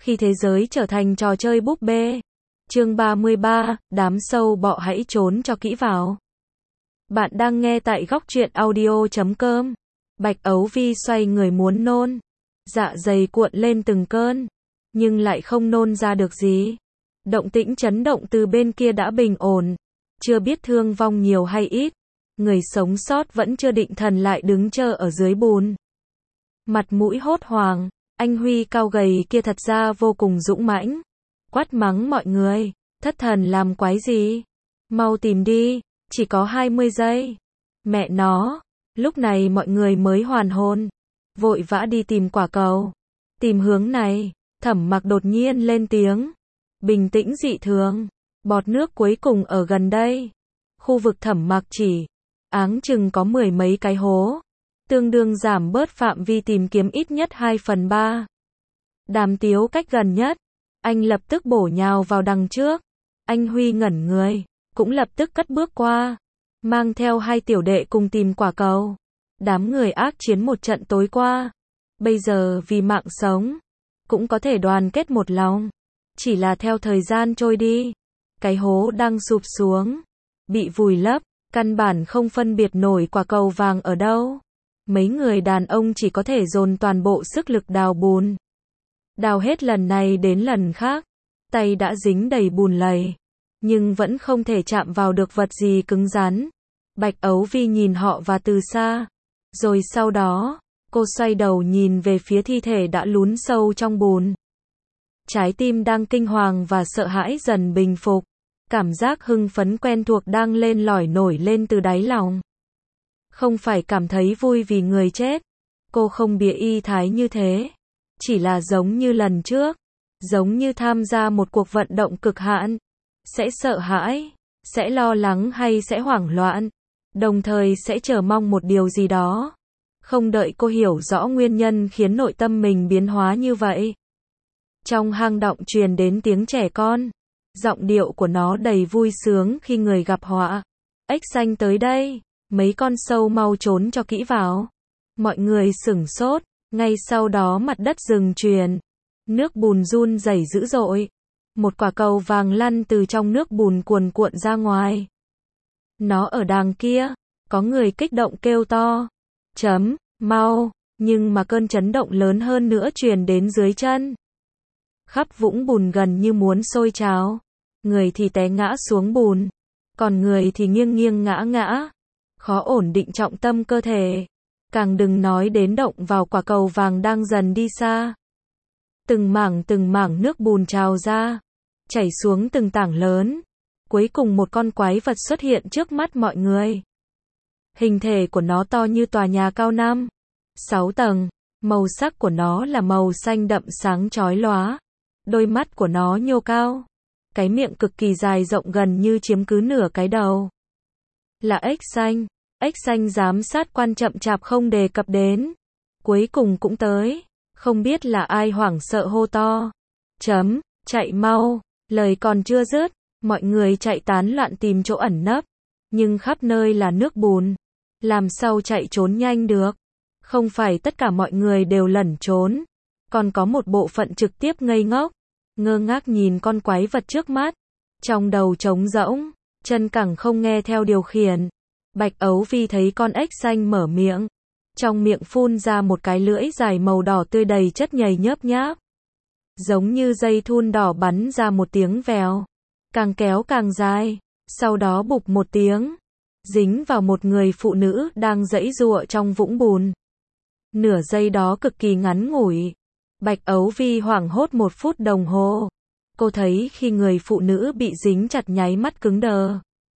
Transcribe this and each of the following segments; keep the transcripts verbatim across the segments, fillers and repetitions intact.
Khi thế giới trở thành trò chơi búp bê. Chương ba mươi ba, đám sâu bọ hãy trốn cho kỹ vào. Bạn đang nghe tại góc truyện audio chấm com. Bạch Ấu Vi xoay người muốn nôn. Dạ dày cuộn lên từng cơn. Nhưng lại không nôn ra được gì. Động tĩnh chấn động từ bên kia đã bình ổn. Chưa biết thương vong nhiều hay ít. Người sống sót vẫn chưa định thần lại đứng chờ ở dưới bùn. Mặt mũi hốt hoảng. Anh Huy cao gầy kia thật ra vô cùng dũng mãnh. Quát mắng mọi người. Thất thần làm quái gì? Mau tìm đi. Chỉ có hai mươi giây. Mẹ nó. Lúc này mọi người mới hoàn hồn. Vội vã đi tìm quả cầu. Tìm hướng này. Thẩm Mặc đột nhiên lên tiếng. Bình tĩnh dị thường. Bọt nước cuối cùng ở gần đây. Khu vực Thẩm Mặc chỉ. Áng chừng có mười mấy cái hố. Tương đương giảm bớt phạm vi tìm kiếm ít nhất hai phần ba. Đàm Tiếu cách gần nhất. Anh lập tức bổ nhào vào đằng trước. Anh Huy ngẩn người. Cũng lập tức cất bước qua. Mang theo hai tiểu đệ cùng tìm quả cầu. Đám người ác chiến một trận tối qua. Bây giờ vì mạng sống. Cũng có thể đoàn kết một lòng. Chỉ là theo thời gian trôi đi. Cái hố đang sụp xuống. Bị vùi lấp. Căn bản không phân biệt nổi quả cầu vàng ở đâu. Mấy người đàn ông chỉ có thể dồn toàn bộ sức lực đào bùn. Đào hết lần này đến lần khác. Tay đã dính đầy bùn lầy. Nhưng vẫn không thể chạm vào được vật gì cứng rắn. Bạch Ấu Vi nhìn họ và từ xa. Rồi sau đó, cô xoay đầu nhìn về phía thi thể đã lún sâu trong bùn. Trái tim đang kinh hoàng và sợ hãi dần bình phục. Cảm giác hưng phấn quen thuộc đang lên lỏi nổi lên từ đáy lòng. Không phải cảm thấy vui vì người chết. Cô không bịa y thái như thế. Chỉ là giống như lần trước. Giống như tham gia một cuộc vận động cực hạn. Sẽ sợ hãi. Sẽ lo lắng hay sẽ hoảng loạn. Đồng thời sẽ chờ mong một điều gì đó. Không đợi cô hiểu rõ nguyên nhân khiến nội tâm mình biến hóa như vậy. Trong hang động truyền đến tiếng trẻ con. Giọng điệu của nó đầy vui sướng khi người gặp họa. Ếch xanh tới đây. Mấy con sâu mau trốn cho kỹ vào. Mọi người sửng sốt. Ngay sau đó mặt đất rừng truyền. Nước bùn run rẩy dữ dội. Một quả cầu vàng lăn từ trong nước bùn cuồn cuộn ra ngoài. Nó ở đằng kia. Có người kích động kêu to. Chấm, mau. Nhưng mà cơn chấn động lớn hơn nữa truyền đến dưới chân. Khắp vũng bùn gần như muốn sôi trào. Người thì té ngã xuống bùn. Còn người thì nghiêng nghiêng ngã ngã. Khó ổn định trọng tâm cơ thể. Càng đừng nói đến động vào quả cầu vàng đang dần đi xa. Từng mảng từng mảng nước bùn trào ra. Chảy xuống từng tảng lớn. Cuối cùng một con quái vật xuất hiện trước mắt mọi người. Hình thể của nó to như tòa nhà cao năm, sáu tầng. Màu sắc của nó là màu xanh đậm sáng chói lóa. Đôi mắt của nó nhô cao. Cái miệng cực kỳ dài rộng gần như chiếm cứ nửa cái đầu. Là ếch xanh. Ếch xanh giám sát quan chậm chạp không đề cập đến. Cuối cùng cũng tới. Không biết là ai hoảng sợ hô to. Chấm, chạy mau. Lời còn chưa dứt. Mọi người chạy tán loạn tìm chỗ ẩn nấp. Nhưng khắp nơi là nước bùn. Làm sao chạy trốn nhanh được. Không phải tất cả mọi người đều lẩn trốn. Còn có một bộ phận trực tiếp ngây ngốc. Ngơ ngác nhìn con quái vật trước mắt. Trong đầu trống rỗng. Chân cẳng không nghe theo điều khiển. Bạch Ấu Vi thấy con ếch xanh mở miệng. Trong miệng phun ra một cái lưỡi dài màu đỏ tươi đầy chất nhầy nhớp nháp. Giống như dây thun đỏ bắn ra một tiếng vèo. Càng kéo càng dài. Sau đó bụp một tiếng. Dính vào một người phụ nữ đang giãy giụa trong vũng bùn. Nửa giây đó cực kỳ ngắn ngủi. Bạch Ấu Vi hoảng hốt một phút đồng hồ. Cô thấy khi người phụ nữ bị dính chặt nháy mắt cứng đờ.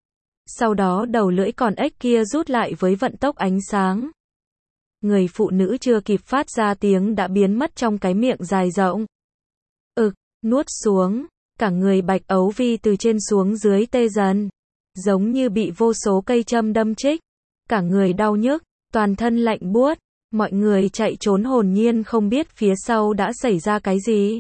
Sau đó đầu lưỡi con ếch kia rút lại với vận tốc ánh sáng. Người phụ nữ chưa kịp phát ra tiếng đã biến mất trong cái miệng dài rộng. Ực, nuốt xuống. Cả người Bạch Ấu Vi từ trên xuống dưới tê dần. Giống như bị vô số cây châm đâm chích. Cả người đau nhức, toàn thân lạnh buốt. Mọi người chạy trốn hồn nhiên không biết phía sau đã xảy ra cái gì.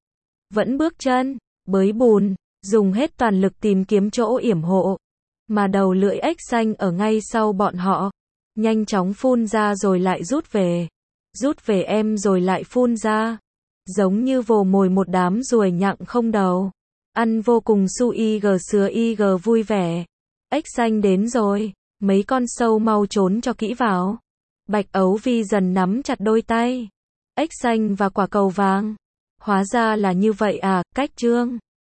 Vẫn bước chân, bới bùn, dùng hết toàn lực tìm kiếm chỗ yểm hộ. Mà đầu lưỡi ếch xanh ở ngay sau bọn họ. Nhanh chóng phun ra rồi lại rút về. Rút về em rồi lại phun ra. giống như vồ mồi một đám ruồi nhặng không đầu. Ăn vô cùng su y g sứa y g vui vẻ. Ếch xanh đến rồi, mấy con sâu mau trốn cho kỹ vào. Bạch Ấu Vi dần nắm chặt đôi tay. Ếch xanh và quả cầu vàng. Hóa ra là như vậy à, cách trương.